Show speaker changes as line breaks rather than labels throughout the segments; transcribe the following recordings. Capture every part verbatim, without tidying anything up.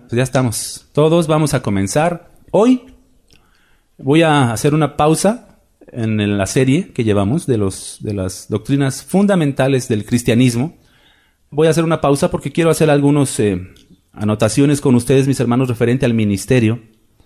Pues ya estamos. Todos vamos a comenzar. Hoy voy a hacer una pausa en la serie que llevamos de, los, de las doctrinas fundamentales del cristianismo. Voy a hacer una pausa porque quiero hacer algunas eh, anotaciones con ustedes, mis hermanos, referente al ministerio.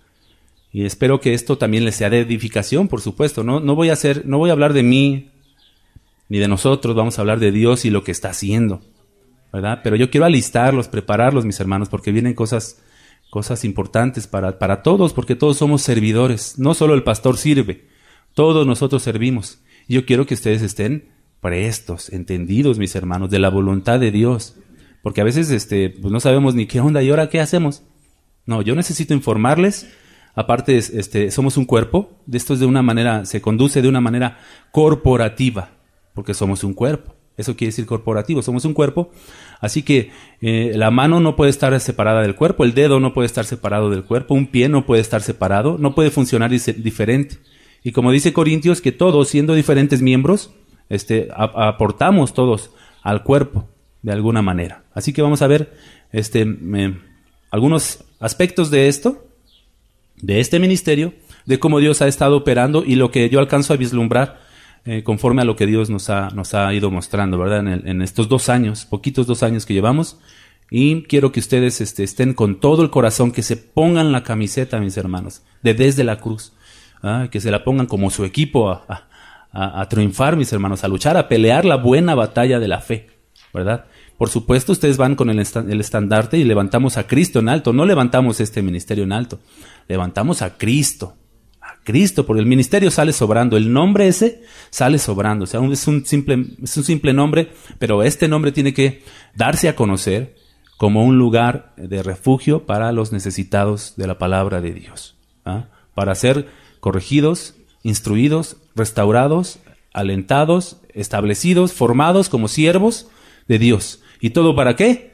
Y espero que esto también les sea de edificación, por supuesto. No, no voy a hacer, no voy a hablar de mí ni de nosotros, vamos a hablar de Dios y lo que está haciendo, ¿verdad? Pero yo quiero alistarlos, prepararlos, mis hermanos, porque vienen cosas, cosas importantes para, para todos, porque todos somos servidores. No solo el pastor sirve, todos nosotros servimos. Y yo quiero que ustedes estén prestos, entendidos, mis hermanos, de la voluntad de Dios. Porque a veces este, pues no sabemos ni qué onda y ahora qué hacemos. No, yo necesito informarles. Aparte, este, somos un cuerpo. De esto es de una manera, se conduce de una manera corporativa, porque somos un cuerpo. Eso quiere decir corporativo, somos un cuerpo. Así que eh, la mano no puede estar separada del cuerpo, el dedo no puede estar separado del cuerpo, un pie no puede estar separado, no puede funcionar diferente. Y como dice Corintios, que todos, siendo diferentes miembros, este, a, aportamos todos al cuerpo de alguna manera. Así que vamos a ver este, eh, algunos aspectos de esto, de este ministerio, de cómo Dios ha estado operando y lo que yo alcanzo a vislumbrar eh, conforme a lo que Dios nos ha, nos ha ido mostrando, ¿verdad? En, el, en estos dos años, poquitos dos años que llevamos. Y quiero que ustedes este, estén con todo el corazón, que se pongan la camiseta, mis hermanos, de Desde la Cruz. ¿Ah? Que se la pongan como su equipo a, a, a, a triunfar, mis hermanos, a luchar, a pelear la buena batalla de la fe, ¿verdad? Por supuesto, ustedes van con el, est- el estandarte y levantamos a Cristo en alto. No levantamos este ministerio en alto, levantamos a Cristo, a Cristo, porque el ministerio sale sobrando, el nombre ese sale sobrando. O sea, es un simple, es un simple nombre, pero este nombre tiene que darse a conocer como un lugar de refugio para los necesitados de la palabra de Dios, ¿ah? Para ser corregidos, instruidos, restaurados, alentados, establecidos, formados como siervos de Dios. ¿Y todo para qué?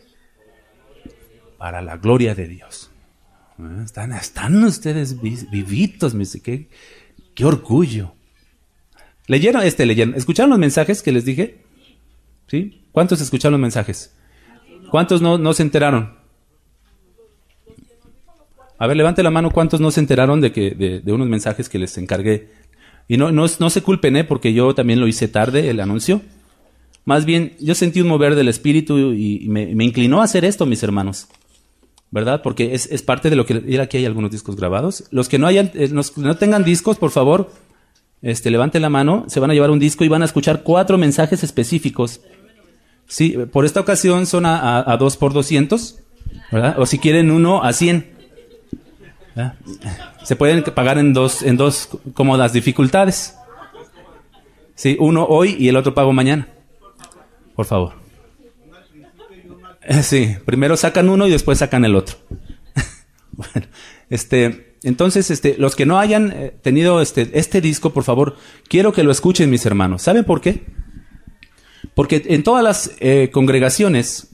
Para la gloria de Dios. Están, están ustedes vivitos, me dice, qué, qué orgullo. ¿Leyeron este, leyeron? ¿Escucharon los mensajes que les dije? ¿Sí? ¿Cuántos escucharon los mensajes? ¿Cuántos no, no se enteraron? A ver, levante la mano, ¿cuántos no se enteraron de que de, de unos mensajes que les encargué? Y no, no, no se culpen, ¿eh? Porque yo también lo hice tarde, el anuncio. Más bien, yo sentí un mover del Espíritu y, y me, me inclinó a hacer esto, mis hermanos. ¿Verdad? Porque es, es parte de lo que... Mira, aquí hay algunos discos grabados. Los que no hayan, eh, los que no tengan discos, por favor, este, levanten la mano, se van a llevar un disco y van a escuchar cuatro mensajes específicos. Sí, por esta ocasión son a, a, a dos por doscientos, ¿verdad? O si quieren uno a cien. ¿Verdad? Se pueden pagar en dos, en dos cómodas dificultades. Sí, uno hoy y el otro pago mañana. Por favor. Sí, primero sacan uno y después sacan el otro. Bueno, este, entonces, este, los que no hayan eh, tenido este, este disco, por favor, quiero que lo escuchen, mis hermanos. ¿Saben por qué? Porque en todas las eh, congregaciones,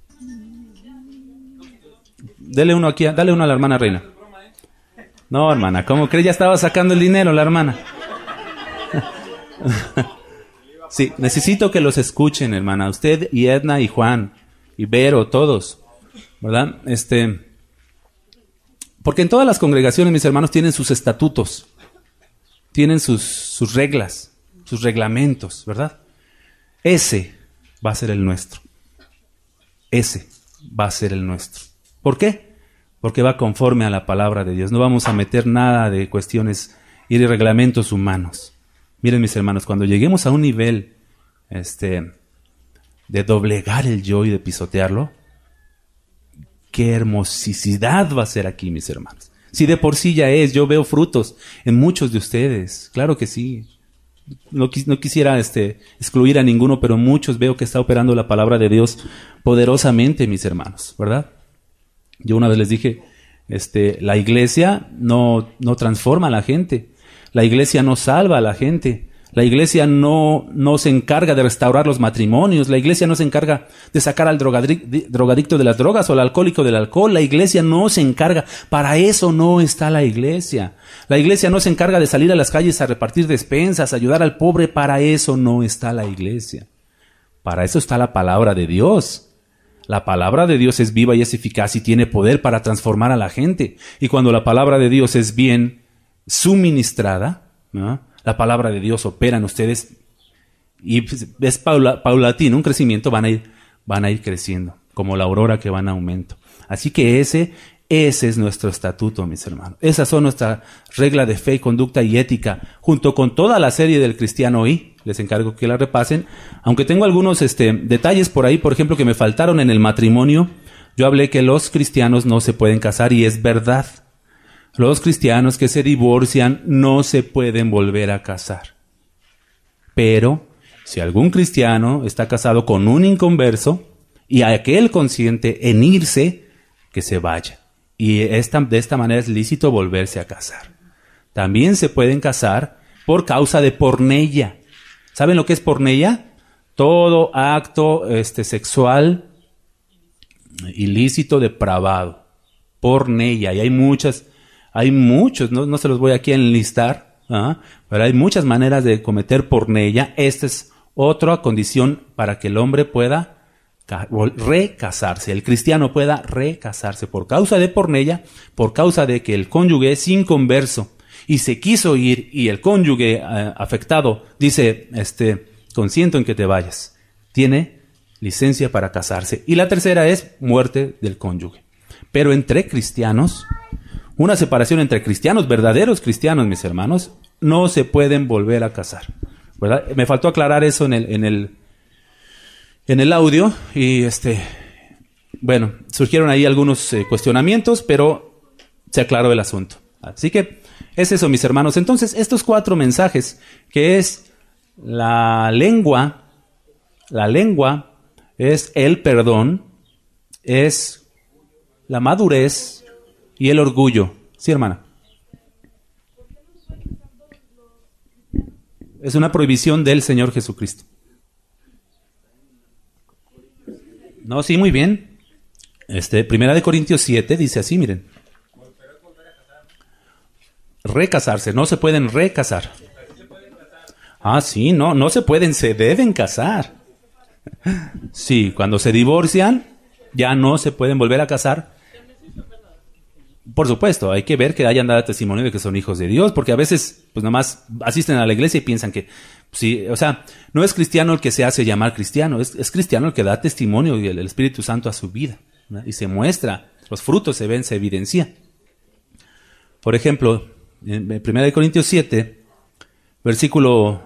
dale uno aquí, dale uno a la hermana Reina. No, hermana, ¿cómo crees? Ya estaba sacando el dinero la hermana. Sí, necesito que los escuchen, hermana. Usted y Edna y Juan y Vero, todos, ¿verdad? Este, porque en todas las congregaciones, mis hermanos, tienen sus estatutos, tienen sus, sus reglas, sus reglamentos, ¿verdad? Ese va a ser el nuestro. Ese va a ser el nuestro. ¿Por qué? Porque va conforme a la palabra de Dios. No vamos a meter nada de cuestiones y de reglamentos humanos. Miren, mis hermanos, cuando lleguemos a un nivel este, de doblegar el yo y de pisotearlo, qué hermosidad va a ser aquí, mis hermanos. Si de por sí ya es, yo veo frutos en muchos de ustedes, claro que sí. No, no quisiera este, excluir a ninguno, pero muchos veo que está operando la palabra de Dios poderosamente, mis hermanos, ¿verdad? Yo una vez les dije, este, la iglesia no, no transforma a la gente. La iglesia no salva a la gente. La iglesia no, no se encarga de restaurar los matrimonios. La iglesia no se encarga de sacar al drogadicto de las drogas o al alcohólico del alcohol. La iglesia no se encarga. Para eso no está la iglesia. La iglesia no se encarga de salir a las calles a repartir despensas, a ayudar al pobre. Para eso no está la iglesia. Para eso está la palabra de Dios. La palabra de Dios es viva y es eficaz y tiene poder para transformar a la gente. Y cuando la palabra de Dios es bien suministrada, ¿no?, la palabra de Dios opera en ustedes y es paula, paulatino, un crecimiento, van a ir, van a ir creciendo, como la aurora que va en aumento. Así que ese, ese es nuestro estatuto, mis hermanos. Esas son nuestra regla de fe, conducta y ética, junto con toda la serie del Cristiano Hoy. Les encargo que la repasen. Aunque tengo algunos este, detalles por ahí, por ejemplo, que me faltaron en el matrimonio. Yo hablé que los cristianos no se pueden casar y es verdad. Los cristianos que se divorcian no se pueden volver a casar. Pero si algún cristiano está casado con un inconverso y aquel consiente en irse, que se vaya. Y esta, de esta manera es lícito volverse a casar. También se pueden casar por causa de porneia. ¿Saben lo que es porneia? Todo acto este, sexual ilícito depravado. Porneia. Y hay muchas, hay muchos, no, no se los voy aquí a enlistar, ¿ah? Pero hay muchas maneras de cometer porneia. Esta es otra condición para que el hombre pueda recasarse, el cristiano pueda recasarse por causa de porneia, por causa de que el cónyuge es inconverso y se quiso ir y el cónyuge eh, afectado dice, este, consiento en que te vayas. Tiene licencia para casarse. Y la tercera es muerte del cónyuge. Pero entre cristianos, una separación entre cristianos, verdaderos cristianos, mis hermanos, no se pueden volver a casar, ¿verdad? Me faltó aclarar eso en el, en el, en el audio y este, bueno, surgieron ahí algunos eh, cuestionamientos, pero se aclaró el asunto. Así que es eso, mis hermanos. Entonces, estos cuatro mensajes, que es la lengua, la lengua es el perdón, es la madurez y el orgullo. Sí, hermana. Es una prohibición del Señor Jesucristo. No, sí, muy bien. Este, Primera de Corintios siete dice así, miren. Recasarse, no se pueden recasar. Ah, sí, no, no se pueden, se deben casar. Sí, cuando se divorcian, ya no se pueden volver a casar. Por supuesto, hay que ver que hayan dado testimonio de que son hijos de Dios, porque a veces, pues nomás asisten a la iglesia y piensan que, sí, o sea, no es cristiano el que se hace llamar cristiano, es, es cristiano el que da testimonio del Espíritu Santo a su vida, ¿no? Y se muestra, los frutos se ven, se evidencian. Por ejemplo, en Primera de Corintios siete, versículo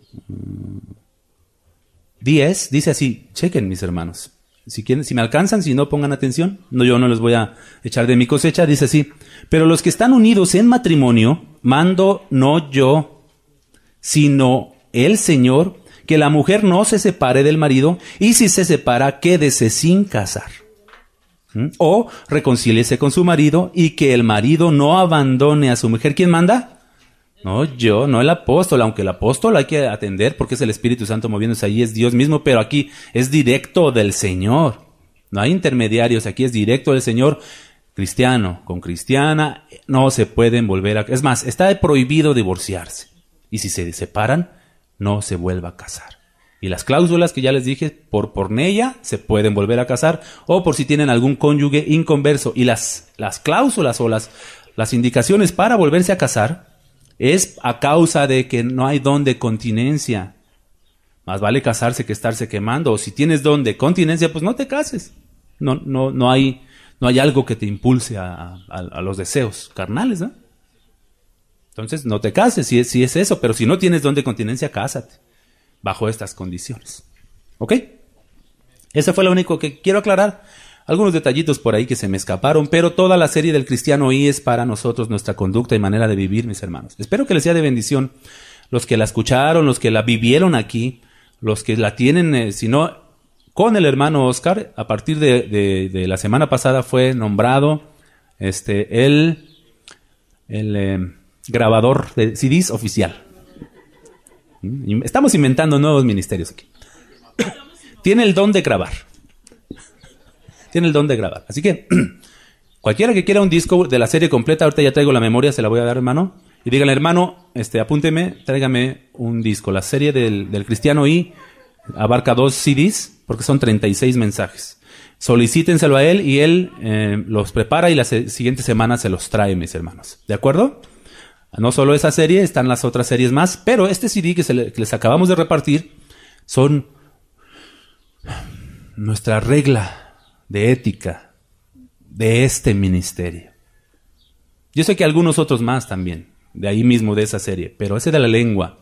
diez, dice así, chequen mis hermanos. Si quieren, si me alcanzan, si no, pongan atención. No, yo no les voy a echar de mi cosecha. Dice así: pero los que están unidos en matrimonio, mando no yo, sino el Señor, que la mujer no se separe del marido, y si se separa, quédese sin casar. ¿Mm? O reconcíliese con su marido, y que el marido no abandone a su mujer. ¿Quién manda? No yo, no el apóstol, aunque el apóstol hay que atender porque es el Espíritu Santo moviéndose ahí, es Dios mismo, pero aquí es directo del Señor. No hay intermediarios, aquí es directo del Señor. Cristiano con cristiana no se pueden volver a... Es más, está prohibido divorciarse. Y si se separan, no se vuelva a casar. Y las cláusulas que ya les dije, por porneia se pueden volver a casar, o por si tienen algún cónyuge inconverso. Y las, las cláusulas o las, las indicaciones para volverse a casar es a causa de que no hay don de continencia. Más vale casarse que estarse quemando. O si tienes don de continencia, pues no te cases. No, no, no hay, no hay algo que te impulse a, a, a los deseos carnales, ¿no? Entonces no te cases si es, si es eso. Pero si no tienes don de continencia, cásate bajo estas condiciones. ¿Ok? Ese fue lo único que quiero aclarar. Algunos detallitos por ahí que se me escaparon, pero toda la serie del Cristiano Hoy es para nosotros nuestra conducta y manera de vivir, mis hermanos. Espero que les sea de bendición los que la escucharon, los que la vivieron aquí, los que la tienen, eh, si no, con el hermano Oscar. A partir de, de, de la semana pasada fue nombrado este el, el eh, grabador de C Ds oficial. Estamos inventando nuevos ministerios aquí. Tiene el don de grabar. Tiene el don de grabar. Así que, cualquiera que quiera un disco de la serie completa, ahorita ya traigo la memoria, se la voy a dar, hermano. Y díganle, hermano, este, apúnteme, tráigame un disco. La serie del, del Cristiano I abarca dos C Ds, porque son treinta y seis mensajes. solicítenselo a él y él eh, los prepara y la se- siguiente semana se los trae, mis hermanos. ¿De acuerdo? No solo esa serie, están las otras series más, pero este C D que, se le- que les acabamos de repartir son nuestra regla de ética de este ministerio. Yo sé que algunos otros más también, de ahí mismo de esa serie, pero ese de la lengua,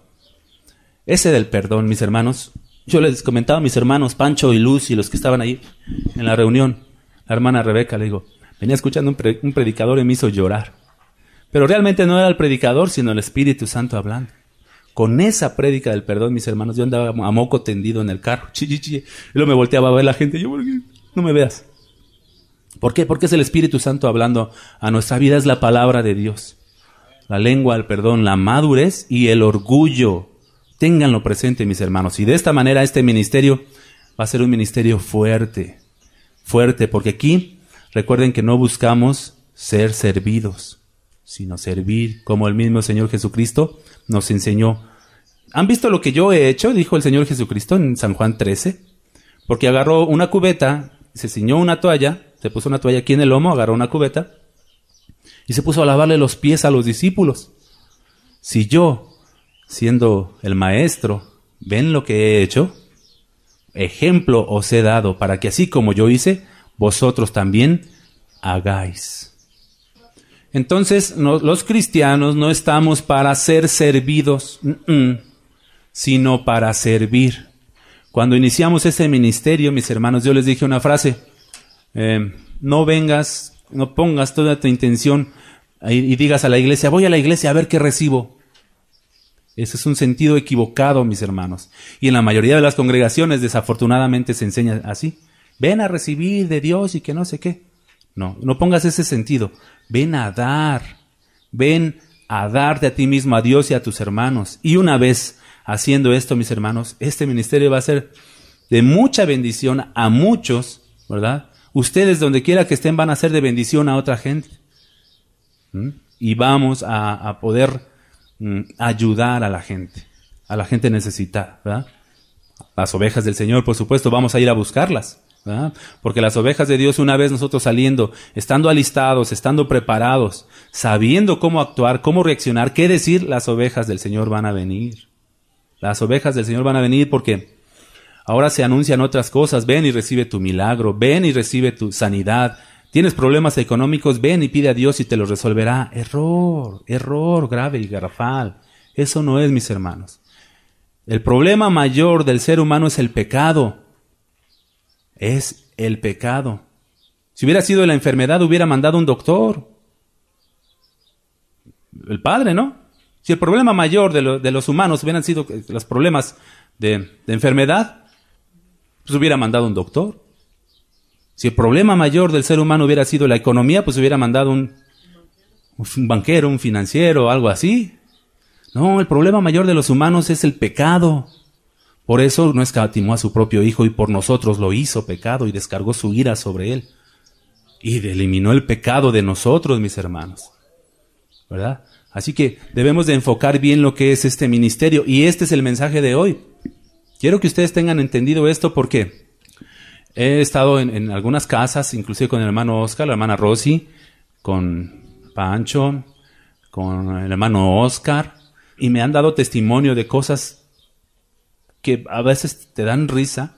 ese del perdón, mis hermanos. Yo les comentaba a mis hermanos Pancho y Luz y los que estaban ahí en la reunión, la hermana Rebeca, le digo, venía escuchando un, pre- un predicador y me hizo llorar. Pero realmente no era el predicador, sino el Espíritu Santo hablando. Con esa prédica del perdón, mis hermanos, yo andaba a moco tendido en el carro, chi, chi, chi, y luego me volteaba a ver la gente, y yo, ¿por qué? No me veas. ¿Por qué? Porque es el Espíritu Santo hablando a nuestra vida, es la palabra de Dios. La lengua, el perdón, la madurez y el orgullo. Ténganlo presente, mis hermanos. Y de esta manera este ministerio va a ser un ministerio fuerte. Fuerte, porque aquí recuerden que no buscamos ser servidos, sino servir, como el mismo Señor Jesucristo nos enseñó. ¿Han visto lo que yo he hecho? Dijo el Señor Jesucristo en San Juan trece. Porque agarró una cubeta, se ciñó una toalla, se puso una toalla aquí en el lomo, agarró una cubeta y se puso a lavarle los pies a los discípulos. Si yo, siendo el maestro, ven lo que he hecho, ejemplo os he dado para que así como yo hice, vosotros también hagáis. Entonces, no, los cristianos no estamos para ser servidos, mm-mm, sino para servir. Cuando iniciamos ese ministerio, mis hermanos, yo les dije una frase, eh, no vengas, no pongas toda tu intención y, y digas a la iglesia, voy a la iglesia a ver qué recibo. Ese es un sentido equivocado, mis hermanos. Y en la mayoría de las congregaciones, desafortunadamente, se enseña así. Ven a recibir de Dios y que no sé qué. No, no pongas ese sentido. Ven a dar. Ven a darte a ti mismo, a Dios y a tus hermanos. Y una vez haciendo esto, mis hermanos, este ministerio va a ser de mucha bendición a muchos, ¿verdad? Ustedes, donde quiera que estén, van a ser de bendición a otra gente. ¿Mm? Y vamos a, a poder mm, ayudar a la gente, a la gente necesitada, ¿verdad? Las ovejas del Señor, por supuesto, vamos a ir a buscarlas, ¿verdad? Porque las ovejas de Dios, una vez nosotros saliendo, estando alistados, estando preparados, sabiendo cómo actuar, cómo reaccionar, qué decir, las ovejas del Señor van a venir. Las ovejas del Señor van a venir porque ahora se anuncian otras cosas. Ven y recibe tu milagro, ven y recibe tu sanidad. Tienes problemas económicos, ven y pide a Dios y te los resolverá. Error, error grave y garrafal. Eso no es, mis hermanos. El problema mayor del ser humano es el pecado. Es el pecado. Si hubiera sido la enfermedad, hubiera mandado un doctor. El Padre, ¿no? Si el problema mayor de, lo, de los humanos hubieran sido los problemas de, de enfermedad, pues hubiera mandado un doctor. Si el problema mayor del ser humano hubiera sido la economía, pues hubiera mandado un, un banquero, un financiero, algo así. No, el problema mayor de los humanos es el pecado. Por eso no escatimó a su propio Hijo y por nosotros lo hizo pecado y descargó su ira sobre él. Y eliminó el pecado de nosotros, mis hermanos. ¿Verdad? Así que debemos de enfocar bien lo que es este ministerio. Y este es el mensaje de hoy. Quiero que ustedes tengan entendido esto porque he estado en, en algunas casas, inclusive con el hermano Oscar, la hermana Rosy, con Pancho, con el hermano Oscar, y me han dado testimonio de cosas que a veces te dan risa,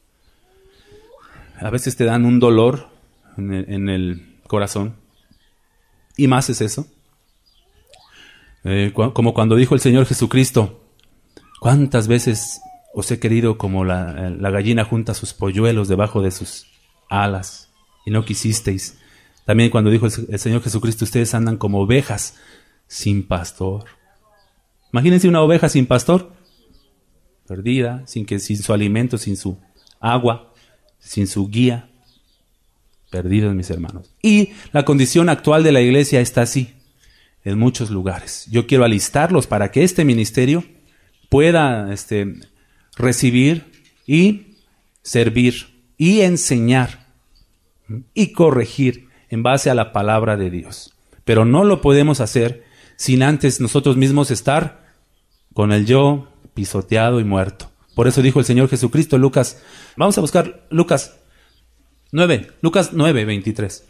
a veces te dan un dolor en el, en el corazón. Y más es eso. Eh, cu- como cuando dijo el Señor Jesucristo, ¿cuántas veces os he querido como la, la gallina junta sus polluelos debajo de sus alas y no quisisteis? También cuando dijo el, el Señor Jesucristo, ustedes andan como ovejas sin pastor. Imagínense una oveja sin pastor, perdida, sin, que, sin su alimento, sin su agua, sin su guía, perdidos, mis hermanos. Y la condición actual de la iglesia está así en muchos lugares. Yo quiero alistarlos para que este ministerio pueda este, recibir y servir y enseñar y corregir en base a la palabra de Dios. Pero no lo podemos hacer sin antes nosotros mismos estar con el yo pisoteado y muerto. Por eso dijo el Señor Jesucristo, Lucas, vamos a buscar Lucas nueve, Lucas nueve, veintitrés.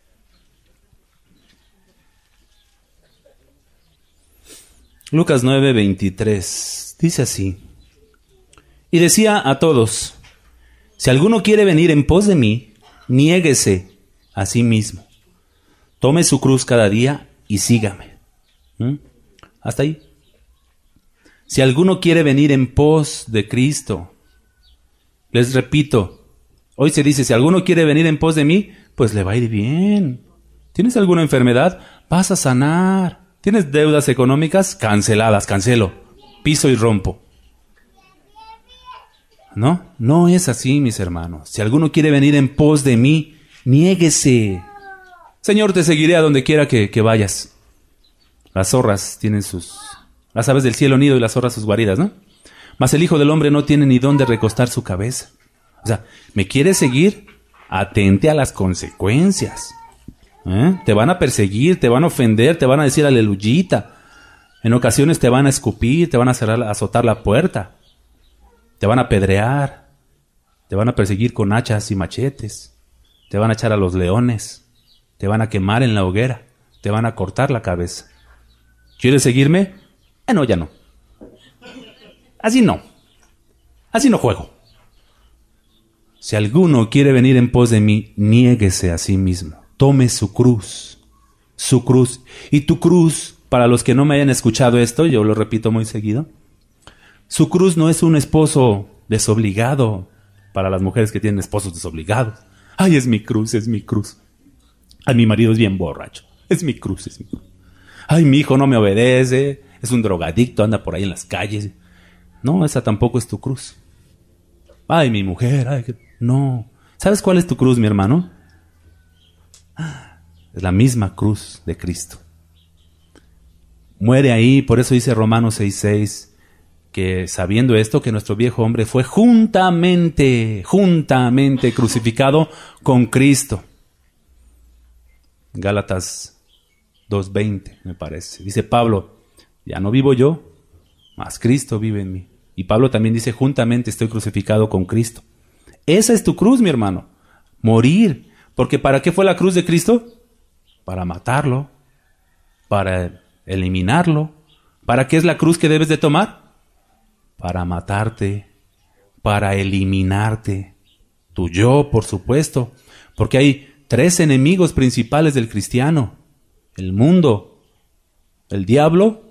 Lucas nueve, veintitrés. Dice así. Y decía a todos, si alguno quiere venir en pos de mí, niéguese a sí mismo. Tome su cruz cada día y sígame. ¿Mm? Hasta ahí. Si alguno quiere venir en pos de Cristo, les repito, hoy se dice, si alguno quiere venir en pos de mí, pues le va a ir bien. ¿Tienes alguna enfermedad? Vas a sanar. ¿Tienes deudas económicas? Canceladas, cancelo. Piso y rompo. No, no es así, mis hermanos. Si alguno quiere venir en pos de mí, niéguese. Señor, te seguiré a donde quiera que, que vayas. Las zorras tienen sus... Las aves del cielo nido y las zorras sus guaridas, ¿no? Mas el Hijo del Hombre no tiene ni dónde recostar su cabeza. O sea, ¿me quieres seguir? Atente a las consecuencias. ¿Eh? Te van a perseguir, te van a ofender, te van a decir aleluyita. En ocasiones te van a escupir, te van a cerrar, a azotar la puerta. Te van a apedrear, te van a perseguir con hachas y machetes, te van a echar a los leones, te van a quemar en la hoguera, te van a cortar la cabeza. ¿Quieres seguirme? Ah, no, ya no. Así no. Así no juego. Si alguno quiere venir en pos de mí, niéguese a sí mismo. Tome su cruz. Su cruz. Y tu cruz, para los que no me hayan escuchado esto, yo lo repito muy seguido, su cruz no es un esposo desobligado para las mujeres que tienen esposos desobligados. Ay, es mi cruz, es mi cruz. Ay, mi marido es bien borracho. Es mi cruz, es mi cruz. Ay, mi hijo no me obedece. Es un drogadicto, anda por ahí en las calles. No, esa tampoco es tu cruz. Ay, mi mujer. Ay, que... No. ¿Sabes cuál es tu cruz, mi hermano? Es la misma cruz de Cristo. Muere ahí, por eso dice Romanos seis seis. Que sabiendo esto, que nuestro viejo hombre fue juntamente, juntamente crucificado con Cristo. Gálatas dos veinte, me parece. Dice Pablo, ya no vivo yo, mas Cristo vive en mí. Y Pablo también dice, juntamente estoy crucificado con Cristo. Esa es tu cruz, mi hermano. Morir. Porque ¿para qué fue la cruz de Cristo? Para matarlo. Para eliminarlo. ¿Para qué es la cruz que debes de tomar? Para matarte, para eliminarte. Tu yo, por supuesto. Porque hay tres enemigos principales del cristiano. El mundo, el diablo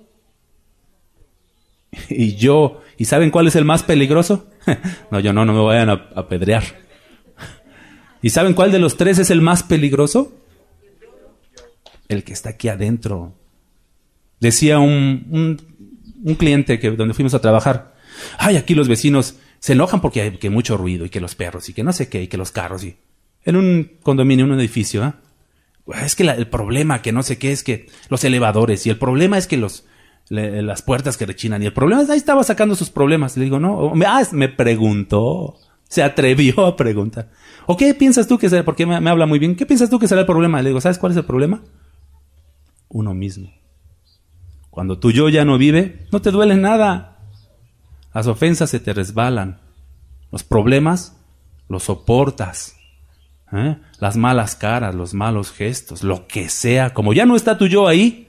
y yo. ¿Y saben cuál es el más peligroso? No, yo no, no me vayan a apedrear. ¿Y saben cuál de los tres es el más peligroso? El que está aquí adentro. Decía un, un, un cliente que donde fuimos a trabajar, ay, aquí los vecinos se enojan porque hay que mucho ruido y que los perros y que no sé qué y que los carros y en un condominio, en un edificio, ¿eh? Es que la, el problema que no sé qué es que los elevadores y el problema es que los le, las puertas que rechinan y el problema es ahí estaba sacando sus problemas. Le digo, no, me, ah, me preguntó, se atrevió a preguntar. ¿O qué piensas tú que será? Porque me, me habla muy bien. ¿Qué piensas tú que será el problema? Le digo, ¿sabes cuál es el problema? Uno mismo. Cuando tu yo ya no vive, no te duele nada. Las ofensas se te resbalan. Los problemas los soportas. ¿Eh? Las malas caras, los malos gestos, lo que sea. Como ya no está tu yo ahí,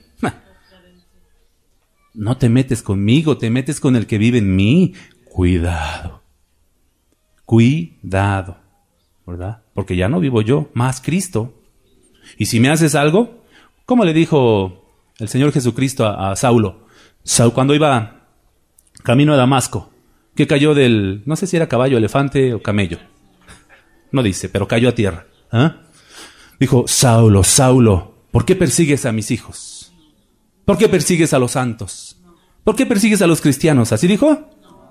no te metes conmigo, te metes con el que vive en mí. Cuidado. Cuidado. ¿Verdad? Porque ya no vivo yo, más Cristo. Y si me haces algo, ¿cómo le dijo el Señor Jesucristo a, a Saulo? Saúl, cuando iba camino a Damasco, que cayó del, no sé si era caballo, elefante o camello. No dice, pero cayó a tierra. ¿Eh? Dijo, Saulo, Saulo, ¿por qué persigues a mis hijos? ¿Por qué persigues a los santos? ¿Por qué persigues a los cristianos? ¿Así dijo?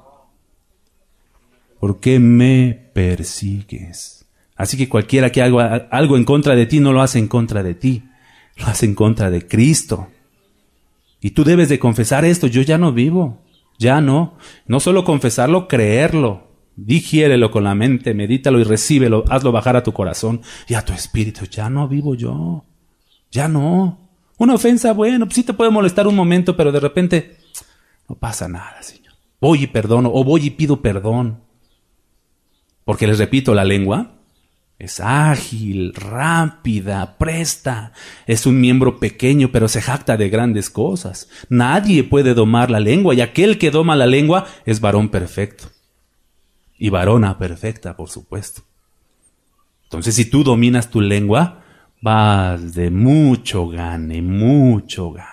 ¿Por qué me persigues? Así que cualquiera que haga algo en contra de ti, no lo hace en contra de ti, lo hace en contra de Cristo. Y tú debes de confesar esto, yo ya no vivo, ya no. No solo confesarlo, creerlo. Digiérelo con la mente, medítalo y recíbelo, hazlo bajar a tu corazón y a tu espíritu. Ya no vivo yo, ya no. Una ofensa, bueno, pues sí te puede molestar un momento, pero de repente no pasa nada, Señor. Voy y perdono, o voy y pido perdón. Porque les repito, la lengua Es ágil, rápida, presta. Es un miembro pequeño, pero se jacta de grandes cosas. Nadie puede domar la lengua, y aquel que doma la lengua es varón perfecto. Y varona perfecta, por supuesto. Entonces, si tú dominas tu lengua, vas de mucho gane, mucho gane.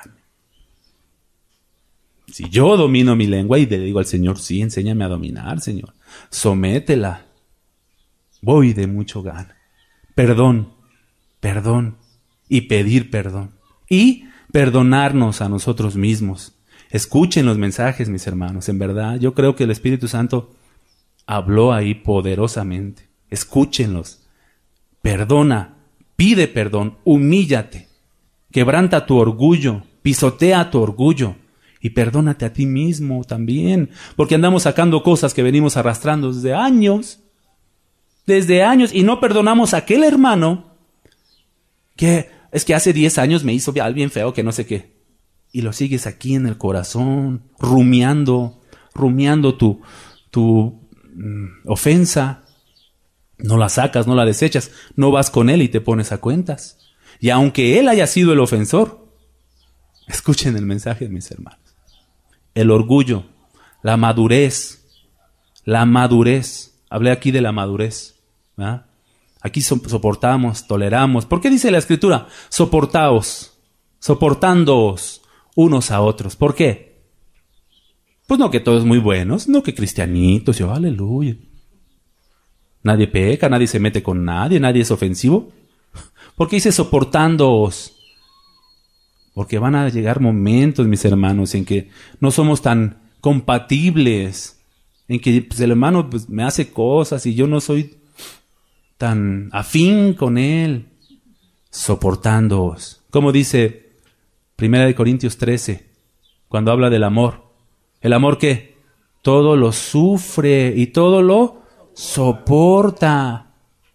Si yo domino mi lengua y le digo al Señor, sí, enséñame a dominar, Señor, sométela, voy de mucho gane. Perdón, perdón y pedir perdón. Y perdonarnos a nosotros mismos. Escuchen los mensajes, mis hermanos, en verdad, yo creo que el Espíritu Santo habló ahí poderosamente. Escúchenlos. Perdona, pide perdón, humíllate, quebranta tu orgullo, pisotea tu orgullo y perdónate a ti mismo también, porque andamos sacando cosas que venimos arrastrando desde años, desde años, y no perdonamos a aquel hermano que es que hace diez años me hizo algo bien feo que no sé qué, y lo sigues aquí en el corazón, rumiando, rumiando tu, tu mm, ofensa. No la sacas, no la desechas, no vas con él y te pones a cuentas. Y aunque él haya sido el ofensor, escuchen el mensaje, mis hermanos. El orgullo, la madurez, la madurez. Hablé aquí de la madurez, ¿verdad? Aquí so- soportamos, toleramos. ¿Por qué dice la Escritura? Soportaos, soportándoos unos a otros. ¿Por qué? Pues no que todos muy buenos, no que cristianitos, yo, aleluya. Nadie peca, nadie se mete con nadie, nadie es ofensivo. ¿Por qué dice soportándoos? Porque van a llegar momentos, mis hermanos, en que no somos tan compatibles, en que pues, el hermano pues, me hace cosas y yo no soy tan afín con él. Soportándoos. Como dice Primera de Corintios trece, cuando habla del amor. ¿El amor qué? Todo lo sufre y todo lo soporta.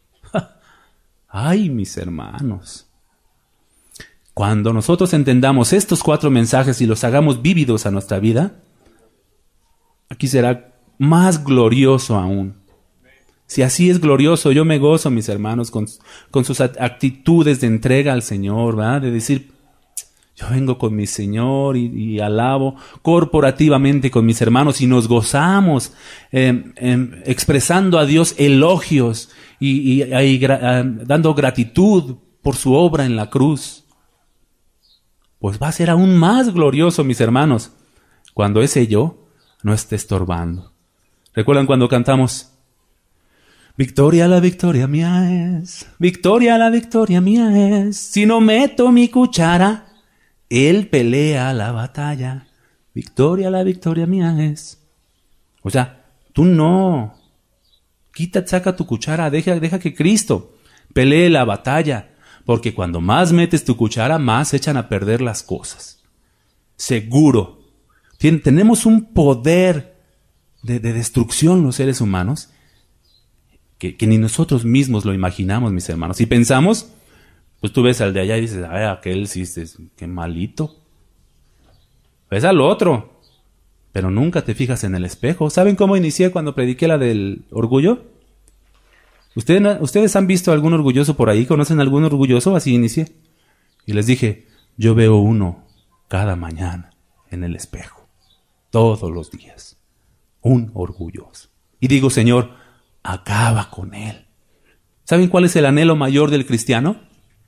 Ay, mis hermanos. Cuando nosotros entendamos estos cuatro mensajes y los hagamos vívidos a nuestra vida, aquí será más glorioso aún. Si así es glorioso, yo me gozo, mis hermanos, con, con sus actitudes de entrega al Señor, ¿verdad? De decir, yo vengo con mi Señor y, y alabo corporativamente con mis hermanos y nos gozamos eh, eh, expresando a Dios elogios y, y, y gra, eh, dando gratitud por su obra en la cruz. Pues va a ser aún más glorioso, mis hermanos, cuando ese yo no esté estorbando. ¿Recuerdan cuando cantamos? Victoria, la victoria mía es, victoria, la victoria mía es, si no meto mi cuchara, Él pelea la batalla. Victoria, la victoria mía es. O sea, tú no. Quita, saca tu cuchara, deja, deja que Cristo pelee la batalla. Porque cuando más metes tu cuchara, más echan a perder las cosas. Seguro. Tien, tenemos un poder de, de destrucción los seres humanos que, que ni nosotros mismos lo imaginamos, mis hermanos. Si pensamos, pues tú ves al de allá y dices, ay, aquel sí, qué malito. Ves al otro, pero nunca te fijas en el espejo. ¿Saben cómo inicié cuando prediqué la del orgullo? ¿Ustedes, ¿Ustedes han visto algún orgulloso por ahí? ¿Conocen algún orgulloso? Así inicié. Y les dije, yo veo uno cada mañana en el espejo. Todos los días. Un orgulloso. Y digo, Señor, acaba con él. ¿Saben cuál es el anhelo mayor del cristiano?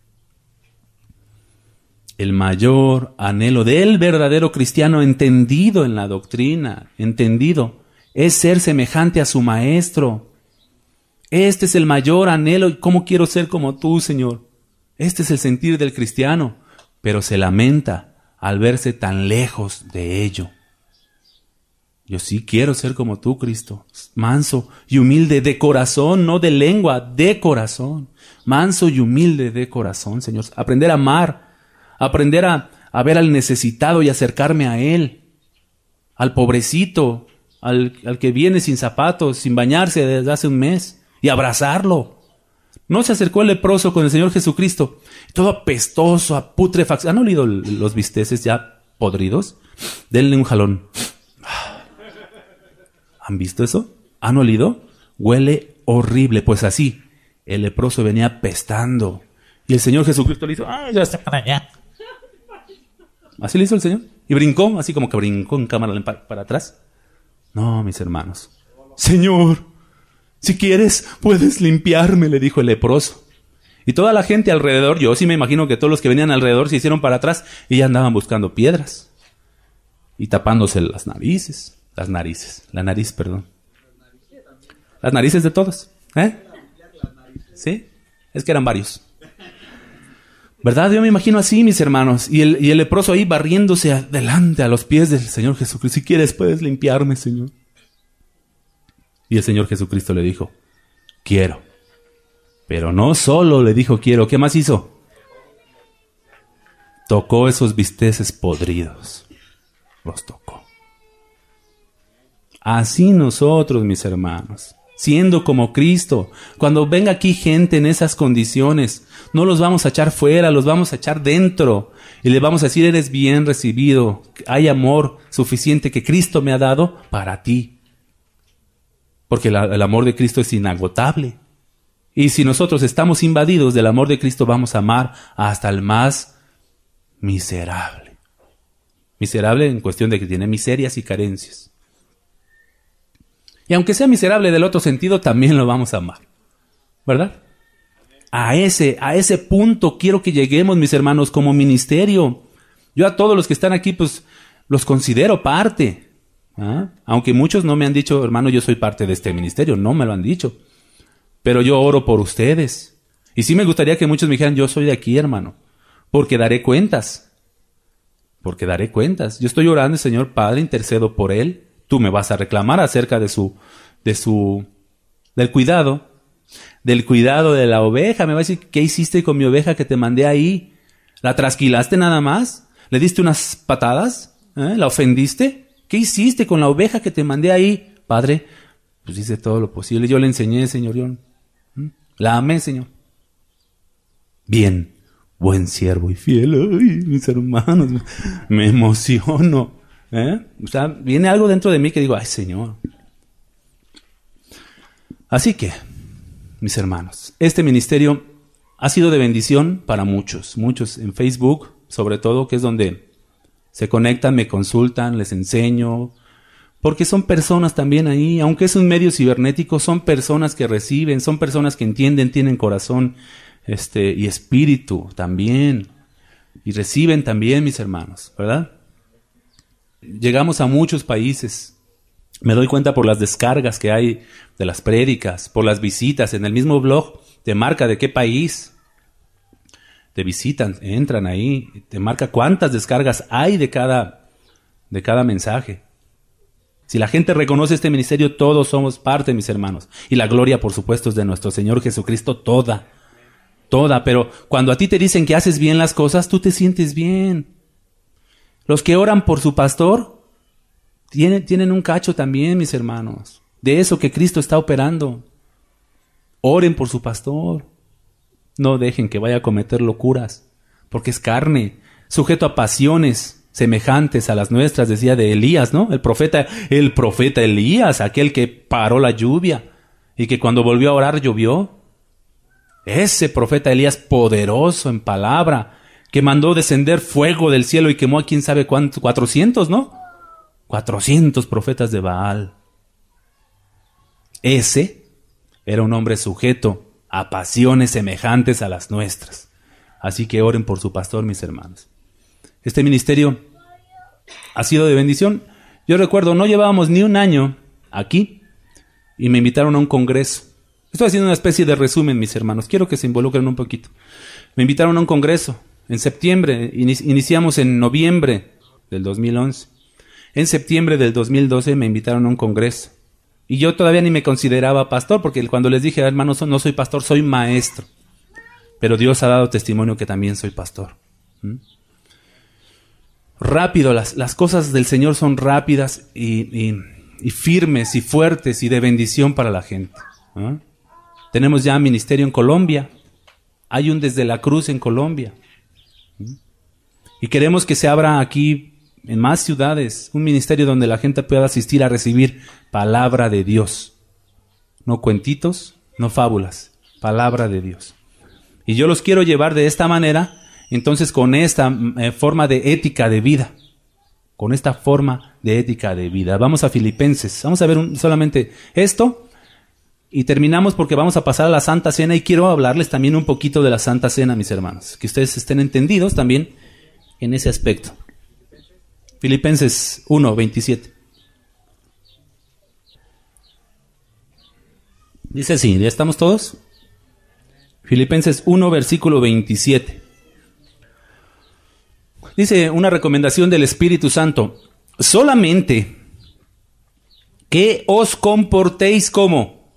El mayor anhelo del verdadero cristiano entendido en la doctrina, entendido, es ser semejante a su maestro. Este es el mayor anhelo. ¿Cómo quiero ser como tú, Señor? Este es el sentir del cristiano, pero se lamenta al verse tan lejos de ello. Yo sí quiero ser como tú, Cristo, manso y humilde de corazón, no de lengua, de corazón. Manso y humilde de corazón, Señor. Aprender a amar, aprender a, a ver al necesitado y acercarme a él, al pobrecito, al, al que viene sin zapatos, sin bañarse desde hace un mes. Y abrazarlo. No se acercó el leproso con el Señor Jesucristo, todo apestoso, a putrefacción. ¿Han olido los bisteces ya podridos? Denle un jalón. ¿Han visto eso? ¿Han olido? Huele horrible. Pues así, El leproso venía apestando. Y el Señor Jesucristo le hizo, ¡ay, ya está para allá! Así le hizo el Señor. Y brincó, así como que brincó en cámara para, para atrás. No, mis hermanos. Señor, si quieres, puedes limpiarme, le dijo el leproso. Y toda la gente alrededor, yo sí me imagino que todos los que venían alrededor se hicieron para atrás y ya andaban buscando piedras. Y tapándose las narices. Las narices. La nariz, perdón. Las narices de todos. ¿Eh? ¿Sí? Es que eran varios. ¿Verdad? Yo me imagino así, mis hermanos. Y el, y el leproso ahí barriéndose adelante a los pies del Señor Jesucristo. Si quieres, puedes limpiarme, Señor. Y el Señor Jesucristo le dijo, quiero. Pero no solo le dijo quiero. ¿Qué más hizo? Tocó esos bisteces podridos. Los tocó. Así nosotros, mis hermanos, siendo como Cristo, cuando venga aquí gente en esas condiciones, no los vamos a echar fuera, los vamos a echar dentro y le vamos a decir, eres bien recibido, hay amor suficiente que Cristo me ha dado para ti. Porque la, el amor de Cristo es inagotable. Y si nosotros estamos invadidos del amor de Cristo, vamos a amar hasta el más miserable. Miserable en cuestión de que tiene miserias y carencias. Y aunque sea miserable del otro sentido, también lo vamos a amar. ¿Verdad? A ese, a ese punto quiero que lleguemos, mis hermanos, como ministerio. Yo a todos los que están aquí, pues, los considero parte. ¿Ah? Aunque muchos no me han dicho, hermano, yo soy parte de este ministerio. No me lo han dicho. Pero yo oro por ustedes. Y sí me gustaría que muchos me dijeran, yo soy de aquí, hermano. Porque daré cuentas. Porque daré cuentas. Yo estoy orando, Señor Padre, intercedo por él. Tú me vas a reclamar acerca de su, de su, del cuidado, del cuidado de la oveja. Me va a decir, ¿qué hiciste con mi oveja que te mandé ahí? ¿La trasquilaste nada más? ¿Le diste unas patadas? ¿Eh? ¿La ofendiste? ¿Qué hiciste con la oveja que te mandé ahí? Padre, pues hice todo lo posible. Yo le enseñé, Señor. Yo, ¿Mm? La amé, Señor. Bien, buen siervo y fiel. Ay, mis hermanos, me emociono. ¿Eh? O sea, viene algo dentro de mí que digo, ay, Señor. Así que, mis hermanos, este ministerio ha sido de bendición para muchos, muchos en Facebook, sobre todo, que es donde se conectan, me consultan, les enseño, porque son personas también ahí, aunque es un medio cibernético, son personas que reciben, son personas que entienden, tienen corazón este, y espíritu también, y reciben también, mis hermanos, ¿verdad? Llegamos a muchos países. Me doy cuenta por las descargas que hay de las prédicas, por las visitas. En el mismo blog te marca de qué país te visitan, entran ahí, te marca cuántas descargas hay de cada, de cada mensaje. Si la gente reconoce este ministerio, todos somos parte, mis hermanos. Y la gloria, por supuesto, es de nuestro Señor Jesucristo, toda, toda. Pero cuando a ti te dicen que haces bien las cosas, tú te sientes bien. Los que oran por su pastor tienen, tienen un cacho también, mis hermanos, de eso que Cristo está operando. Oren por su pastor. No dejen que vaya a cometer locuras, porque es carne, sujeto a pasiones semejantes a las nuestras, decía de Elías, ¿no? El profeta, el profeta Elías, aquel que paró la lluvia y que cuando volvió a orar llovió. Ese profeta Elías poderoso en palabra, que mandó descender fuego del cielo y quemó a quién sabe cuántos, cuatrocientos, ¿no? cuatrocientos profetas de Baal. Ese era un hombre sujeto a pasiones semejantes a las nuestras. Así que oren por su pastor, mis hermanos. Este ministerio ha sido de bendición. Yo recuerdo, no llevábamos ni un año aquí y me invitaron a un congreso. Estoy haciendo una especie de resumen, mis hermanos. Quiero que se involucren un poquito. Me invitaron a un congreso. En septiembre, iniciamos en noviembre del dos mil once. En septiembre del dos mil doce me invitaron a un congreso. Y yo todavía ni me consideraba pastor, porque cuando les dije, hermanos, no soy pastor, soy maestro. Pero Dios ha dado testimonio que también soy pastor. ¿Mm? Rápido, las, las cosas del Señor son rápidas y, y, y firmes y fuertes y de bendición para la gente. ¿Ah? Tenemos ya ministerio en Colombia. Hay un Desde la Cruz en Colombia. Y queremos que se abra aquí en más ciudades un ministerio donde la gente pueda asistir a recibir palabra de Dios. No cuentitos, no fábulas, palabra de Dios. Y yo los quiero llevar de esta manera, entonces con esta eh, forma de ética de vida. Con esta forma de ética de vida. Vamos a Filipenses. Vamos a ver un, solamente esto. Y terminamos porque vamos a pasar a la Santa Cena. Y quiero hablarles también un poquito de la Santa Cena, mis hermanos. Que ustedes estén entendidos también en ese aspecto. Filipenses uno, veintisiete. Dice así, ¿ya estamos todos? Filipenses uno, versículo veintisiete. Dice una recomendación del Espíritu Santo. Solamente que os comportéis como,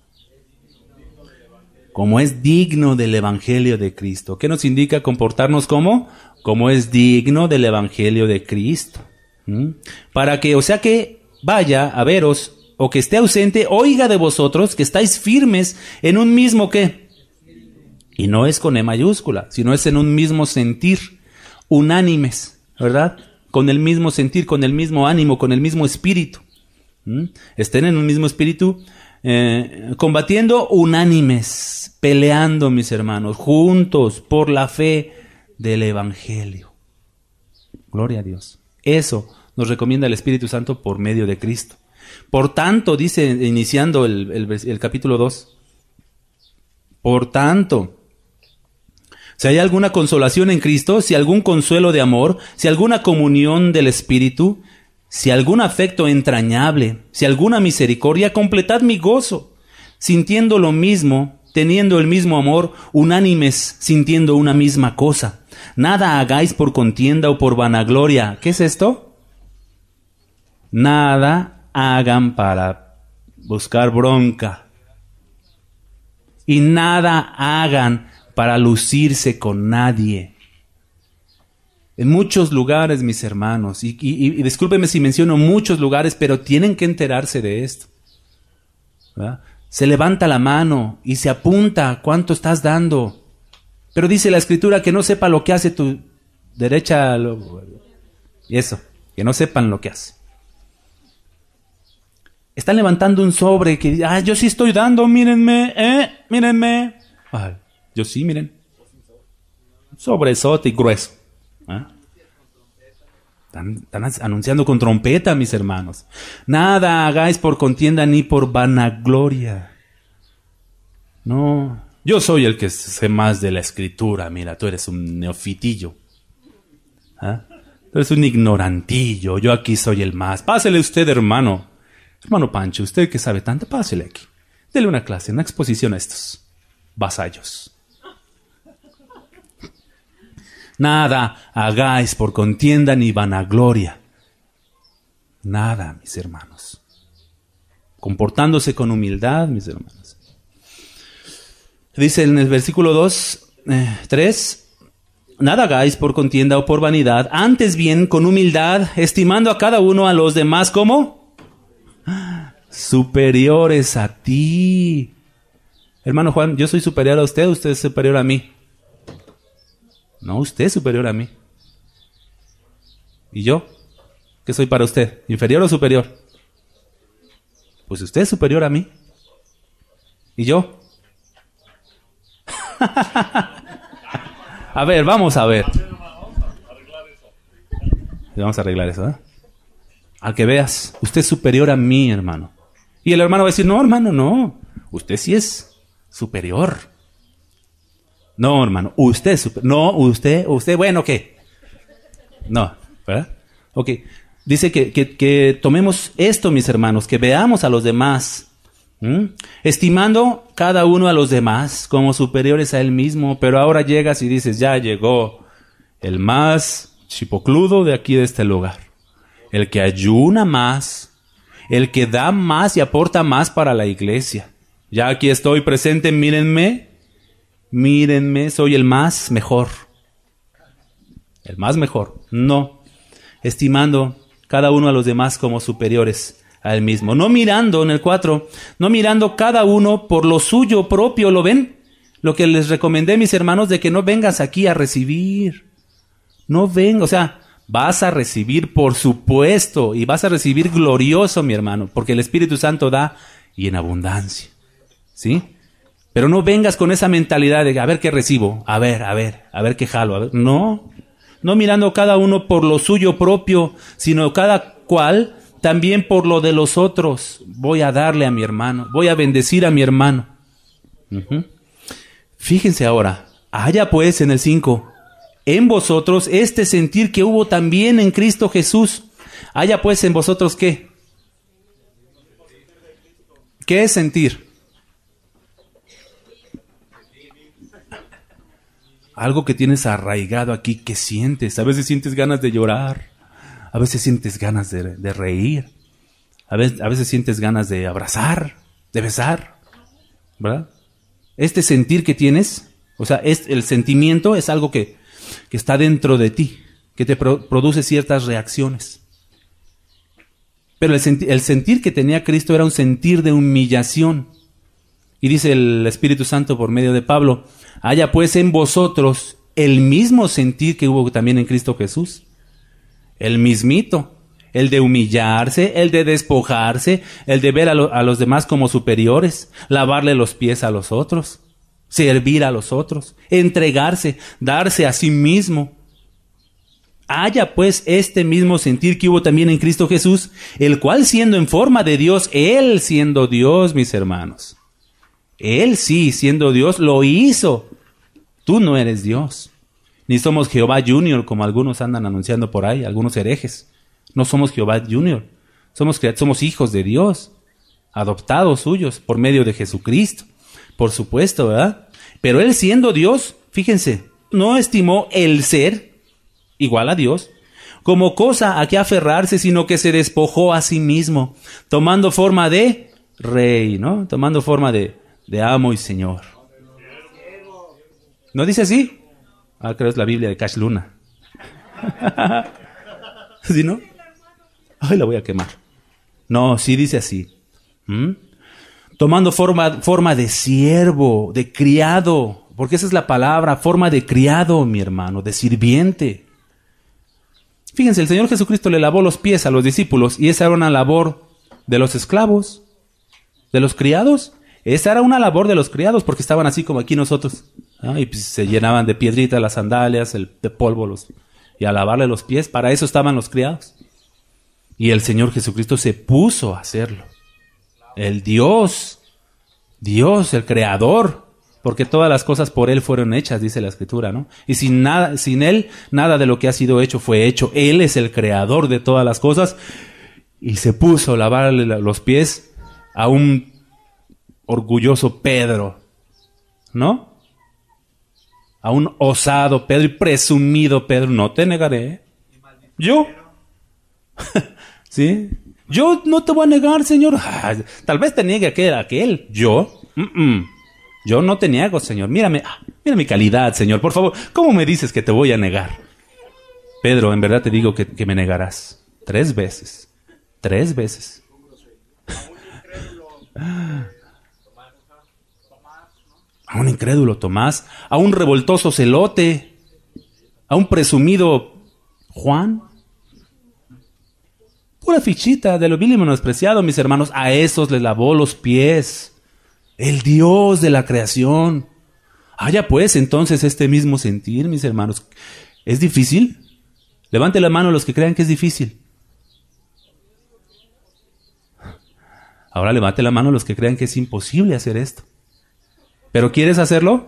como es digno del Evangelio de Cristo. ¿Qué nos indica comportarnos como? Como es digno del Evangelio de Cristo. ¿Mm? Para que, o sea que vaya a veros o que esté ausente, oiga de vosotros que estáis firmes en un mismo ¿qué? Y no es con E mayúscula, sino es en un mismo sentir, unánimes, ¿verdad? Con el mismo sentir, con el mismo ánimo, con el mismo espíritu. ¿Mm? Estén en un mismo espíritu, eh, combatiendo unánimes, peleando, mis hermanos, juntos por la fe del Evangelio. Gloria a Dios. Eso nos recomienda el Espíritu Santo por medio de Cristo. Por tanto, dice, iniciando el, el, el capítulo dos, por tanto, si hay alguna consolación en Cristo, si algún consuelo de amor, si alguna comunión del Espíritu, si algún afecto entrañable, si alguna misericordia, completad mi gozo, sintiendo lo mismo, teniendo el mismo amor, unánimes, sintiendo una misma cosa. Nada hagáis por contienda o por vanagloria. ¿Qué es esto? Nada hagan para buscar bronca. Y nada hagan para lucirse con nadie. En muchos lugares, mis hermanos, y, y, y discúlpenme si menciono muchos lugares, pero tienen que enterarse de esto, ¿verdad? Se levanta la mano y se apunta cuánto estás dando, pero dice la Escritura que no sepa lo que hace tu derecha, lo, y eso, que no sepan lo que hace. Están levantando un sobre que dice, ah, yo sí estoy dando, mírenme, eh, mírenme. Ay, yo sí, miren. Sobresote y grueso. ¿Ah? Están, están anunciando con trompeta, mis hermanos. Nada hagáis por contienda ni por vanagloria. No, yo soy el que sé más de la Escritura. Mira, tú eres un neofitillo. ¿Ah? Tú eres un ignorantillo. Yo aquí soy el más. Pásele usted, hermano. Hermano Pancho, usted que sabe tanto, pásele aquí. Dele una clase, una exposición a estos vasallos. Nada hagáis por contienda ni vanagloria. Nada, mis hermanos. Comportándose con humildad, mis hermanos. Dice en el versículo dos, eh, tres, nada hagáis por contienda o por vanidad, antes bien con humildad, estimando a cada uno a los demás como superiores a ti. Hermano Juan, yo soy superior a usted, usted es superior a mí. No, usted es superior a mí. ¿Y yo? ¿Qué soy para usted? ¿Inferior o superior? Pues usted es superior a mí. ¿Y yo? A ver, vamos a ver. Vamos a arreglar eso, ¿eh? A que veas, usted es superior a mí, hermano. Y el hermano va a decir, no, hermano, no. Usted sí es superior. No, hermano, usted es superior. No, usted, usted, bueno, ¿qué? No, ¿verdad? Ok. Dice que, que, que tomemos esto, mis hermanos, que veamos a los demás, ¿Mm? estimando cada uno a los demás como superiores a él mismo, pero ahora llegas y dices, ya llegó el más chipocludo de aquí de este lugar, el que ayuna más, el que da más y aporta más para la iglesia. Ya aquí estoy presente, mírenme, mírenme, soy el más mejor, el más mejor, no, estimando cada uno a los demás como superiores a él mismo. No mirando, en el cuatro, no mirando cada uno por lo suyo propio, ¿lo ven? Lo que les recomendé, mis hermanos, de que no vengas aquí a recibir. No vengas, o sea, vas a recibir, por supuesto, y vas a recibir glorioso, mi hermano, porque el Espíritu Santo da y en abundancia. ¿Sí? Pero no vengas con esa mentalidad de a ver qué recibo, a ver, a ver, a ver qué jalo, a ver. No, no mirando cada uno por lo suyo propio, sino cada cual también por lo de los otros. Voy a darle a mi hermano, voy a bendecir a mi hermano. Uh-huh. Fíjense ahora, haya pues en el cinco, en vosotros este sentir que hubo también en Cristo Jesús. Haya pues en vosotros ¿qué? ¿Qué es sentir? Algo que tienes arraigado aquí, que sientes. A veces sientes ganas de llorar, a veces sientes ganas de, de reír, a veces, a veces sientes ganas de abrazar, de besar, ¿verdad? Este sentir que tienes, o sea, es, el sentimiento es algo que, que está dentro de ti, que te pro, produce ciertas reacciones. Pero el, senti, el sentir que tenía Cristo era un sentir de humillación. Y dice el Espíritu Santo por medio de Pablo, haya pues en vosotros el mismo sentir que hubo también en Cristo Jesús. El mismito, el de humillarse, el de despojarse, el de ver a, lo, a los demás como superiores, lavarle los pies a los otros, servir a los otros, entregarse, darse a sí mismo. Haya pues este mismo sentir que hubo también en Cristo Jesús, el cual siendo en forma de Dios, Él siendo Dios, mis hermanos. Él sí, siendo Dios, lo hizo. Tú no eres Dios. Ni somos Jehová Junior, como algunos andan anunciando por ahí, algunos herejes. No somos Jehová Junior. Somos, somos hijos de Dios, adoptados suyos por medio de Jesucristo. Por supuesto, ¿verdad? Pero Él siendo Dios, fíjense, no estimó el ser igual a Dios como cosa a que aferrarse, sino que se despojó a sí mismo, tomando forma de rey, ¿no? Tomando forma de de amo y señor. ¿No dice así? Ah, creo que es la Biblia de Cash Luna. ¿Sí, no? Ay, la voy a quemar. No, sí dice así. ¿Mm? Tomando forma, forma de siervo, de criado, porque esa es la palabra, forma de criado, mi hermano, de sirviente. Fíjense, el Señor Jesucristo le lavó los pies a los discípulos y esa era una labor de los esclavos, de los criados. Esa era una labor de los criados porque estaban así como aquí nosotros. ¿No? Y pues se llenaban de piedritas las sandalias, el, de polvo, los, y a lavarle los pies. Para eso estaban los criados. Y el Señor Jesucristo se puso a hacerlo. El Dios, Dios, el Creador, porque todas las cosas por Él fueron hechas, dice la Escritura, ¿no? Y sin nada, sin Él, nada de lo que ha sido hecho fue hecho. Él es el Creador de todas las cosas. Y se puso a lavarle los pies a un orgulloso Pedro, ¿no? A un osado Pedro y presumido Pedro. No te negaré. Yo. ¿Sí? Yo no te voy a negar, Señor. Ah, tal vez te niegue aquel, aquel. Yo. Mm-mm. Yo no te niego, Señor. Mírame. Ah, mira mi calidad, Señor. Por favor, ¿cómo me dices que te voy a negar? Pedro, en verdad te digo que, que me negarás. Tres veces. Tres veces. A un incrédulo Tomás, a un revoltoso celote, a un presumido Juan. Pura fichita de lo vil y menospreciado, mis hermanos. A esos le lavó los pies el Dios de la creación. Haya pues entonces este mismo sentir, mis hermanos. ¿Es difícil? Levante la mano los que crean que es difícil. Ahora levante la mano los que crean que es imposible hacer esto. ¿Pero quieres hacerlo?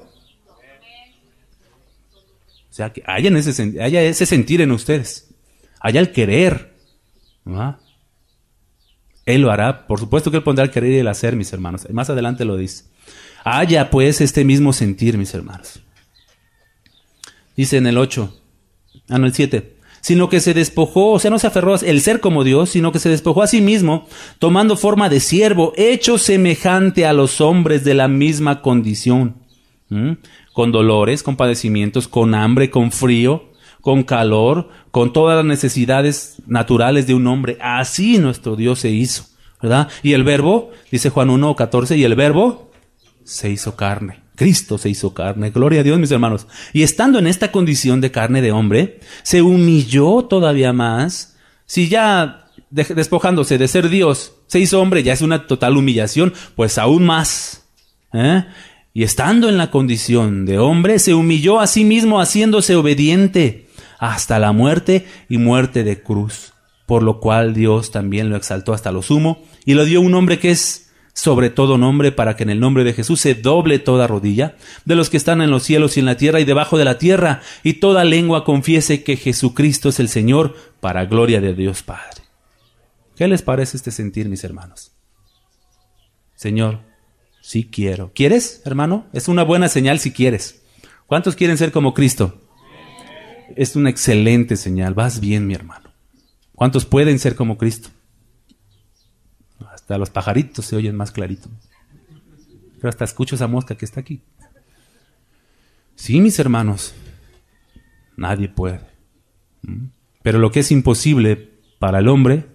O sea, que haya ese, haya ese sentir en ustedes. Haya el querer. ¿No? Él lo hará. Por supuesto que Él pondrá el querer y el hacer, mis hermanos. Más adelante lo dice. Haya pues este mismo sentir, mis hermanos. Dice en el ocho. Ah, no, el siete. Sino que se despojó, o sea, no se aferró el ser como Dios, sino que se despojó a sí mismo, tomando forma de siervo, hecho semejante a los hombres de la misma condición, ¿Mm? con dolores, con padecimientos, con hambre, con frío, con calor, con todas las necesidades naturales de un hombre. Así nuestro Dios se hizo, ¿verdad? Y el verbo, dice Juan uno catorce, y el verbo se hizo carne. Cristo se hizo carne, gloria a Dios, mis hermanos. Y estando en esta condición de carne de hombre, se humilló todavía más. Si ya de, despojándose de ser Dios, se hizo hombre, ya es una total humillación, pues aún más. ¿eh? y estando en la condición de hombre, se humilló a sí mismo haciéndose obediente hasta la muerte y muerte de cruz, por lo cual Dios también lo exaltó hasta lo sumo y le dio un nombre que es sobre todo nombre, para que en el nombre de Jesús se doble toda rodilla de los que están en los cielos y en la tierra y debajo de la tierra, y toda lengua confiese que Jesucristo es el Señor, para gloria de Dios Padre. ¿Qué les parece este sentir, mis hermanos? Señor, sí quiero. ¿Quieres, hermano? Es una buena señal si quieres. ¿Cuántos quieren ser como Cristo? Es una excelente señal. Vas bien, mi hermano. ¿Cuántos pueden ser como Cristo? Hasta los pajaritos se oyen más clarito. Pero hasta escucho esa mosca que está aquí. Sí, mis hermanos, nadie puede. Pero lo que es imposible para el hombre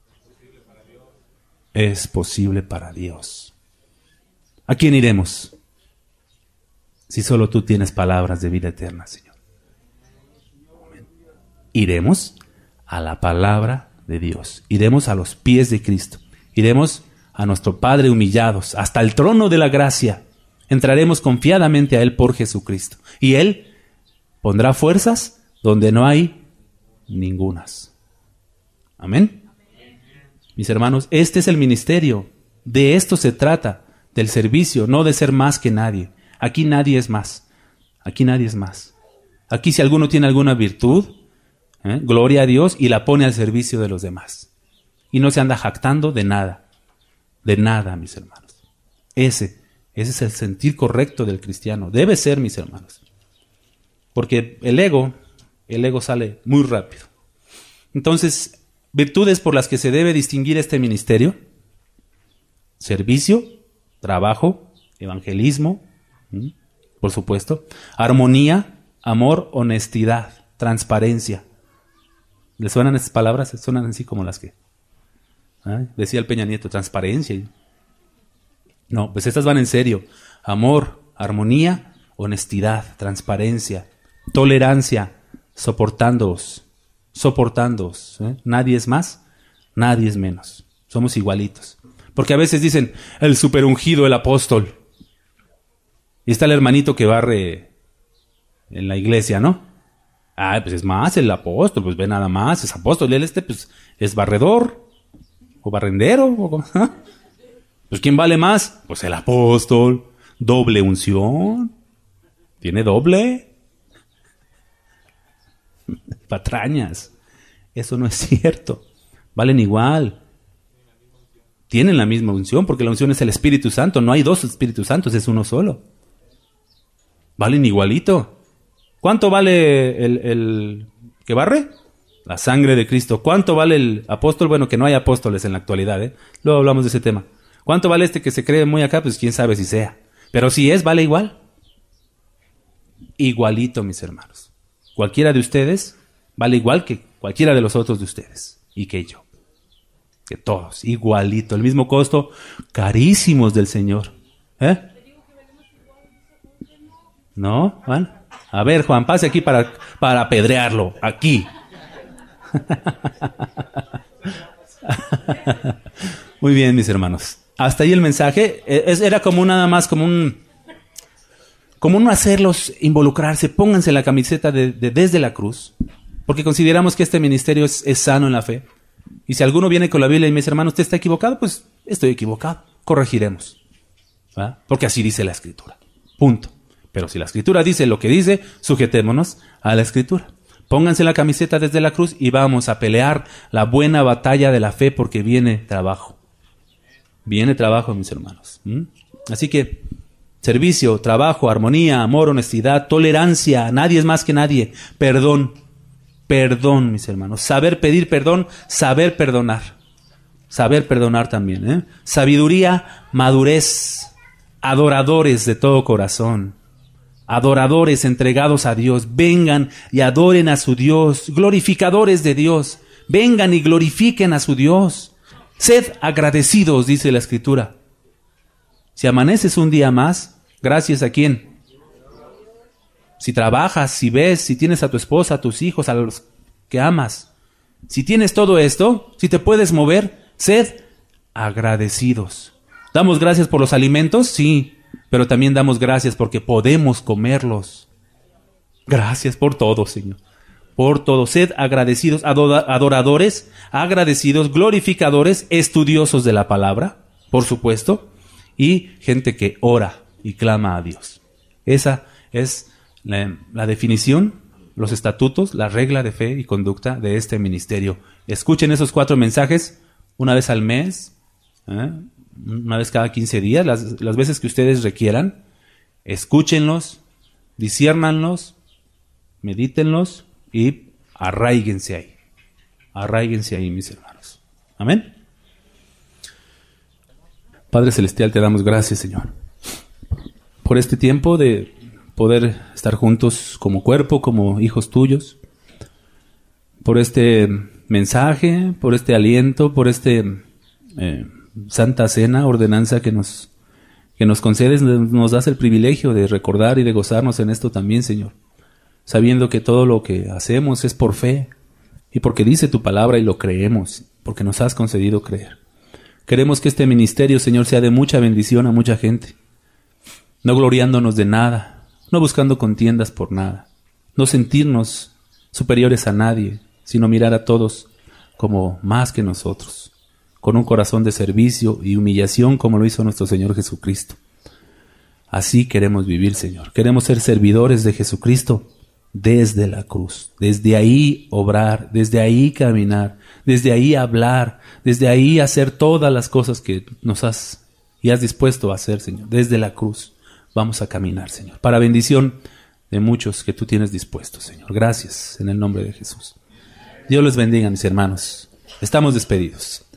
es posible para Dios. ¿A quién iremos? Si solo tú tienes palabras de vida eterna, Señor. Iremos a la palabra de Dios. Iremos a los pies de Cristo. Iremos a nuestro Padre humillados, hasta el trono de la gracia. Entraremos confiadamente a Él por Jesucristo. Y Él pondrá fuerzas donde no hay ningunas. Amén. Mis hermanos, este es el ministerio. De esto se trata, del servicio, no de ser más que nadie. Aquí nadie es más. Aquí nadie es más. Aquí si alguno tiene alguna virtud, ¿eh? gloria a Dios, y la pone al servicio de los demás. Y no se anda jactando de nada. De nada, mis hermanos. Ese, ese es el sentir correcto del cristiano. Debe ser, mis hermanos. Porque el ego, el ego sale muy rápido. Entonces, virtudes por las que se debe distinguir este ministerio: servicio, trabajo, evangelismo, ¿sí? por supuesto, armonía, amor, honestidad, transparencia. ¿Les suenan estas palabras? Suenan así como las que ¿eh? decía el Peña Nieto, transparencia. No, pues estas van en serio. Amor, armonía, honestidad, transparencia, tolerancia, soportándoos, soportándoos. ¿eh? Nadie es más, nadie es menos. Somos igualitos. Porque a veces dicen, el superungido, el apóstol. Y está el hermanito que barre en la iglesia, ¿no? Ah, pues es más, el apóstol, pues ve nada más, es apóstol. Y él este, pues, es barredor, o barrendero. O, ¿eh? Pues ¿quién vale más? Pues el apóstol. Doble unción. Tiene doble. Patrañas. Eso no es cierto. Valen igual. Tienen la misma unción, porque la unción es el Espíritu Santo. No hay dos Espíritus Santos, es uno solo. Valen igualito. ¿Cuánto vale el, el que barre? La sangre de Cristo. ¿Cuánto vale el apóstol? Bueno, que no hay apóstoles en la actualidad, ¿eh? Luego hablamos de ese tema. ¿Cuánto vale este que se cree muy acá? Pues quién sabe si sea. Pero si es, vale igual. Igualito, mis hermanos. Cualquiera de ustedes vale igual que cualquiera de los otros de ustedes. Y que yo. Que todos. Igualito. El mismo costo. Carísimos del Señor. ¿Eh? ¿No, Juan? A ver, Juan, pase aquí para, para apedrearlo. Aquí. Muy bien, mis hermanos. Hasta ahí el mensaje. Es, era como nada más como un... Como no hacerlos involucrarse. Pónganse la camiseta de, de desde la cruz. Porque consideramos que este ministerio es, es sano en la fe. Y si alguno viene con la Biblia y me dice, hermano, ¿usted está equivocado? Pues estoy equivocado. Corregiremos. ¿Va? Porque así dice la Escritura. Punto. Pero si la Escritura dice lo que dice, sujetémonos a la Escritura. Pónganse la camiseta desde la cruz y vamos a pelear la buena batalla de la fe, porque viene trabajo. Viene trabajo, mis hermanos. ¿Mm? Así que, servicio, trabajo, armonía, amor, honestidad, tolerancia. Nadie es más que nadie. Perdón. Perdón, mis hermanos. Saber pedir perdón, saber perdonar. Saber perdonar también. ¿eh? Sabiduría, madurez. Adoradores de todo corazón. Adoradores entregados a Dios. Vengan y adoren a su Dios. Glorificadores de Dios. Vengan y glorifiquen a su Dios. Sed agradecidos, dice la Escritura. Si amaneces un día más, ¿gracias a quién? Si trabajas, si ves, si tienes a tu esposa, a tus hijos, a los que amas. Si tienes todo esto, si te puedes mover, sed agradecidos. ¿Damos gracias por los alimentos? Sí. pero también damos gracias porque podemos comerlos. Gracias por todo, Señor. Por todo. Sed agradecidos, adoradores, agradecidos, glorificadores, estudiosos de la palabra, por supuesto, y gente que ora y clama a Dios. Esa es la, la definición, los estatutos, la regla de fe y conducta de este ministerio. Escuchen esos cuatro mensajes una vez al mes, ¿eh? una vez cada quince días, las, las veces que ustedes requieran. Escúchenlos, disciérnanlos, medítenlos y arraíguense ahí. Arraíguense ahí, mis hermanos. Amén. Padre Celestial, te damos gracias, Señor, por este tiempo de poder estar juntos como cuerpo, como hijos tuyos, por este mensaje, por este aliento, por este eh, santa cena, ordenanza que nos, que nos concedes, nos das el privilegio de recordar y de gozarnos en esto también, Señor, sabiendo que todo lo que hacemos es por fe y porque dice tu palabra y lo creemos, porque nos has concedido creer. Queremos que este ministerio, Señor, sea de mucha bendición a mucha gente, no gloriándonos de nada, no buscando contiendas por nada, no sentirnos superiores a nadie, sino mirar a todos como más que nosotros, con un corazón de servicio y humillación como lo hizo nuestro Señor Jesucristo. Así queremos vivir, Señor. Queremos ser servidores de Jesucristo desde la cruz, desde ahí obrar, desde ahí caminar, desde ahí hablar, desde ahí hacer todas las cosas que nos has y has dispuesto a hacer, Señor. Desde la cruz vamos a caminar, Señor, para bendición de muchos que tú tienes dispuestos, Señor. Gracias en el nombre de Jesús. Dios les bendiga, mis hermanos. Estamos despedidos.